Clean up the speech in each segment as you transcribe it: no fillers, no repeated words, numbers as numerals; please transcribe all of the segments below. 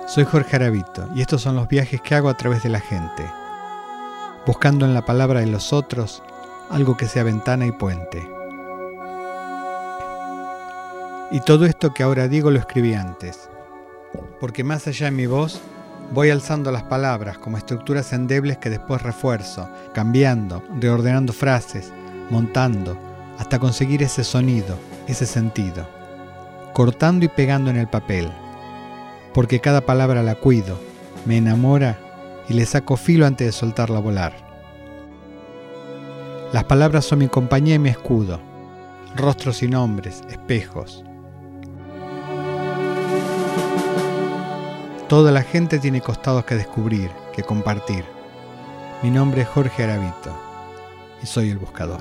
Soy Jorge Aravito y estos son los viajes que hago a través de la gente, buscando en la palabra de los otros algo que sea ventana y puente. Y todo esto que ahora digo lo escribí antes, porque más allá de mi voz, voy alzando las palabras como estructuras endebles que después refuerzo, cambiando, reordenando frases, montando, hasta conseguir ese sonido, ese sentido, cortando y pegando en el papel, porque cada palabra la cuido, me enamora y le saco filo antes de soltarla a volar. Las palabras son mi compañía y mi escudo, rostros y nombres, espejos. Toda la gente tiene costados que descubrir, que compartir. Mi nombre es Jorge Aravito y soy el buscador.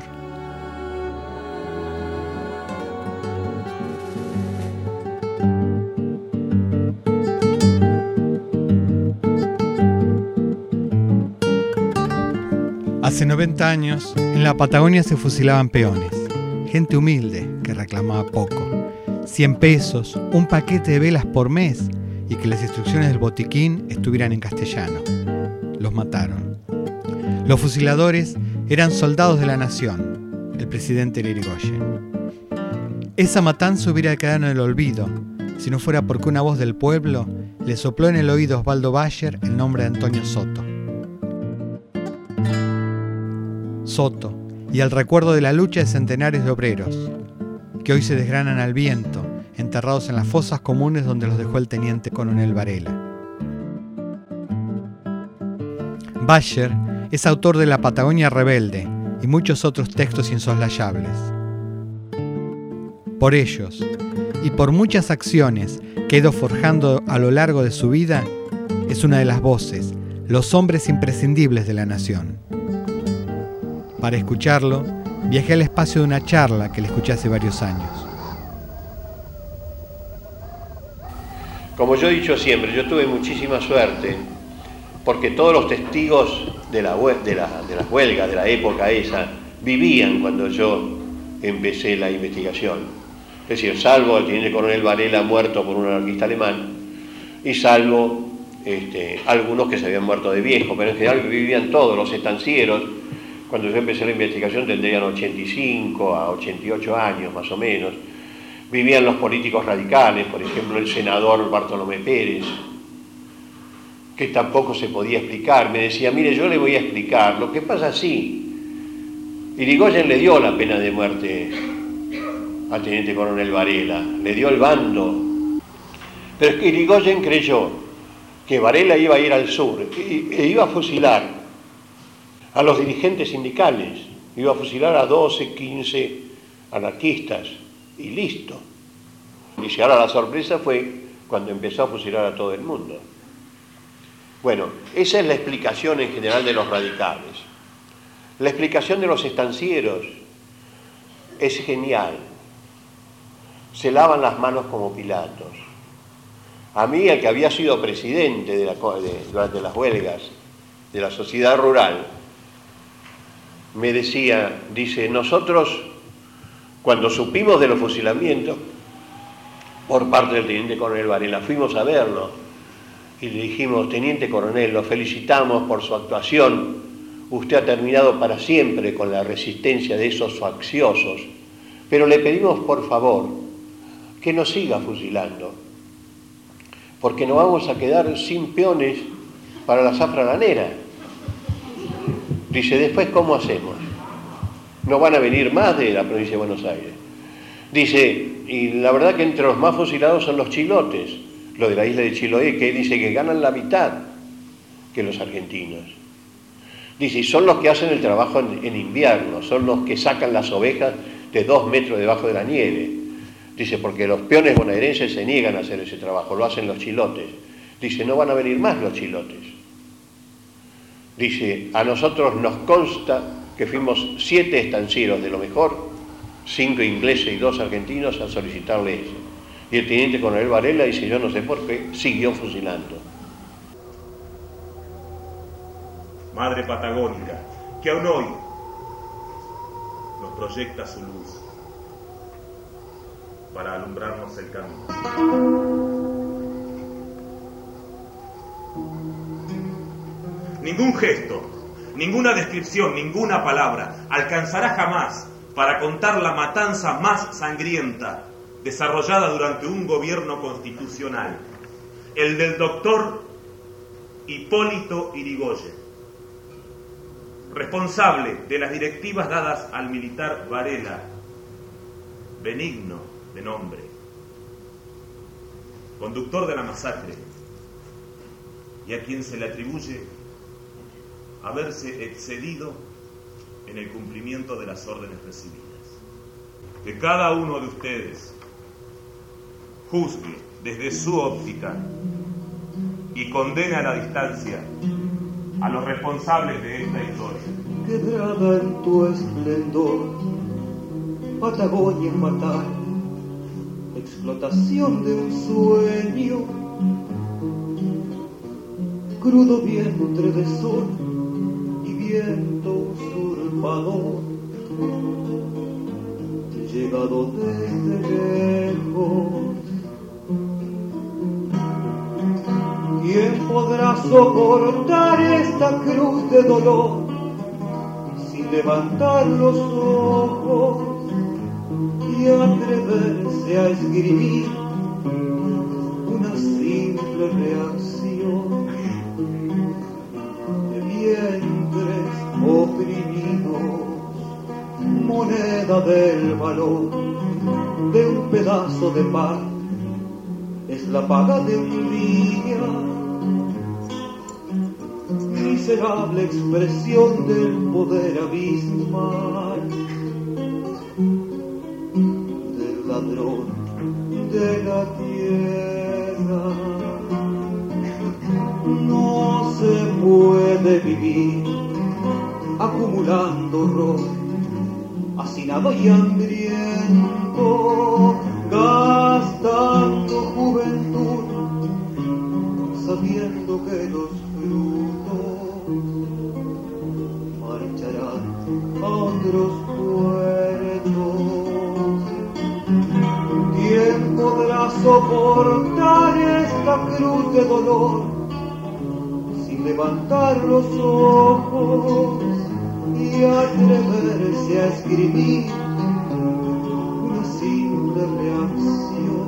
Hace 90 años, en la Patagonia se fusilaban peones, gente humilde que reclamaba poco, 100 pesos, un paquete de velas por mes y que las instrucciones del botiquín estuvieran en castellano. Los mataron. Los fusiladores eran soldados de la nación, el presidente era Irigoyen. Esa matanza hubiera quedado en el olvido si no fuera porque una voz del pueblo le sopló en el oído a Osvaldo Bayer el nombre de Antonio Soto. Soto, y al recuerdo de la lucha de centenares de obreros, que hoy se desgranan al viento, enterrados en las fosas comunes donde los dejó el teniente coronel Varela. Bayer es autor de La Patagonia Rebelde y muchos otros textos insoslayables. Por ellos, y por muchas acciones que ha ido forjando a lo largo de su vida, es una de las voces, los hombres imprescindibles de la nación. Para escucharlo, viajé al espacio de una charla que le escuché hace varios años. Como yo he dicho siempre, yo tuve muchísima suerte porque todos los testigos de las huelgas de la época esa vivían cuando yo empecé la investigación. Es decir, salvo el teniente coronel Varela muerto por un anarquista alemán y salvo algunos que se habían muerto de viejo, pero en general vivían todos los estancieros. Cuando yo empecé la investigación tendrían 85 a 88 años más o menos. Vivían los políticos radicales, por ejemplo el senador Bartolomé Pérez, que tampoco se podía explicar. Me decía, mire, yo le voy a explicar, lo que pasa así. Irigoyen le dio la pena de muerte al teniente coronel Varela, le dio el bando. Pero es que Irigoyen creyó que Varela iba a ir al sur e iba a fusilar a los dirigentes sindicales, iba a fusilar a 12, 15 anarquistas y listo. Y ahora la sorpresa fue cuando empezó a fusilar a todo el mundo. Bueno, esa es la explicación en general de los radicales. La explicación de los estancieros es genial. Se lavan las manos como Pilatos. A mí, el que había sido presidente durante las huelgas de la sociedad rural, me decía, dice, nosotros cuando supimos de los fusilamientos por parte del teniente coronel Varela, fuimos a verlo y le dijimos, teniente coronel, lo felicitamos por su actuación, usted ha terminado para siempre con la resistencia de esos facciosos, pero le pedimos por favor que no siga fusilando, porque nos vamos a quedar sin peones para la zafra lanera. Dice, después, ¿cómo hacemos? No van a venir más de la provincia de Buenos Aires. Dice, y la verdad que entre los más fusilados son los chilotes, los de la isla de Chiloé, que dice que ganan la mitad que los argentinos. Dice, y son los que hacen el trabajo en invierno, son los que sacan las ovejas de 2 metros debajo de la nieve. Dice, porque los peones bonaerenses se niegan a hacer ese trabajo, lo hacen los chilotes. Dice, no van a venir más los chilotes. Dice, a nosotros nos consta que fuimos 7 estancieros de lo mejor, 5 ingleses y 2 argentinos a solicitarle eso. Y el teniente coronel Varela dice, yo no sé por qué, siguió fusilando. Madre Patagónica, que aún hoy nos proyecta su luz para alumbrarnos el camino. Ningún gesto, ninguna descripción, ninguna palabra alcanzará jamás para contar la matanza más sangrienta desarrollada durante un gobierno constitucional, el del doctor Hipólito Yrigoyen, responsable de las directivas dadas al militar Varela, benigno de nombre, conductor de la masacre, y a quien se le atribuye haberse excedido en el cumplimiento de las órdenes recibidas. Que cada uno de ustedes juzgue desde su óptica y condene a la distancia a los responsables de esta historia. Quebrada en tu esplendor, Patagonia fatal, explotación de un sueño, crudo vientre de sol y viento usurpador, llegado desde lejos. ¿Quién podrá soportar esta cruz de dolor sin levantar los ojos y atreverse a escribir una simple reacción de vientres oprimidos, moneda del valor de un pedazo de pan? Es la paga de un día, miserable expresión del poder abismal, del ladrón de la tierra. No se puede vivir acumulando horror, hacinado y hambriento, gastando juventud, sabiendo que los frutos marcharán a otros puertos. ¿Quién podrá soportar esta cruz de dolor sin levantar los ojos y atreverse a escribir una simple reacción?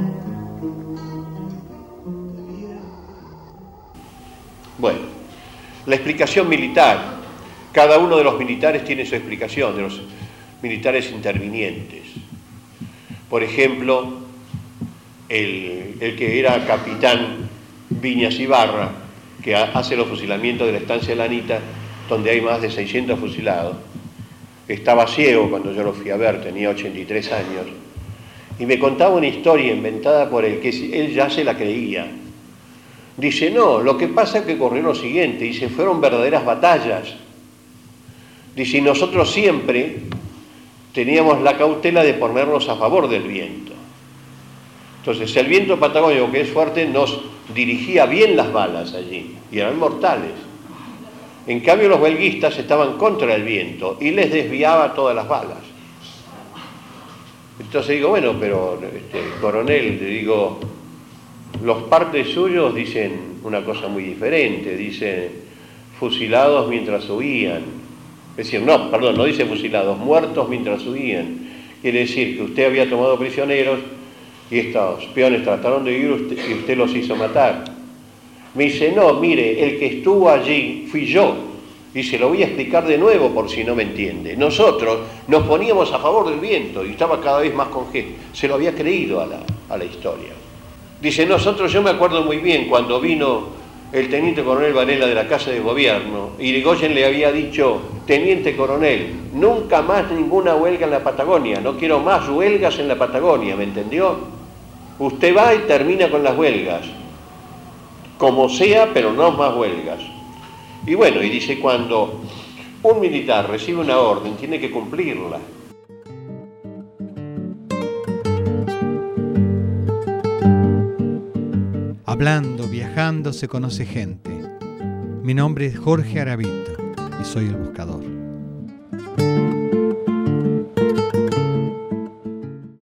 Bueno, la explicación militar. Cada uno de los militares tiene su explicación, de los militares intervinientes. Por ejemplo, el que era capitán Viñas Ibarra, que hace los fusilamientos de la estancia de Lanita, donde hay más de 600 fusilados. Estaba ciego cuando yo lo fui a ver, tenía 83 años, y me contaba una historia inventada por él, que él ya se la creía. Dice, no, lo que pasa es que ocurrió lo siguiente, dice, fueron verdaderas batallas. Dice, y nosotros siempre teníamos la cautela de ponernos a favor del viento. Entonces, el viento patagónico, que es fuerte, nos dirigía bien las balas allí, y eran mortales. En cambio, los huelguistas estaban contra el viento y les desviaba todas las balas. Entonces digo, bueno, pero coronel, le digo, los partes suyos dicen una cosa muy diferente, dicen fusilados mientras huían. Es decir, no, perdón, no dice fusilados, muertos mientras huían. Quiere decir que usted había tomado prisioneros y estos peones trataron de huir y usted los hizo matar. Me dice, no, mire, el que estuvo allí fui yo, y se lo voy a explicar de nuevo por si no me entiende. Nosotros nos poníamos a favor del viento y estaba cada vez más con gente. Se lo había creído a la historia. Dice, nosotros, yo me acuerdo muy bien cuando vino el teniente coronel Varela de la Casa de Gobierno, y Yrigoyen le había dicho, teniente coronel, nunca más ninguna huelga en la Patagonia, no quiero más huelgas en la Patagonia, ¿me entendió? Usted va y termina con las huelgas, como sea, pero no más huelgas. Y bueno, y dice, cuando un militar recibe una orden, tiene que cumplirla. Hablando, viajando, se conoce gente. Mi nombre es Jorge Aravito y soy el buscador.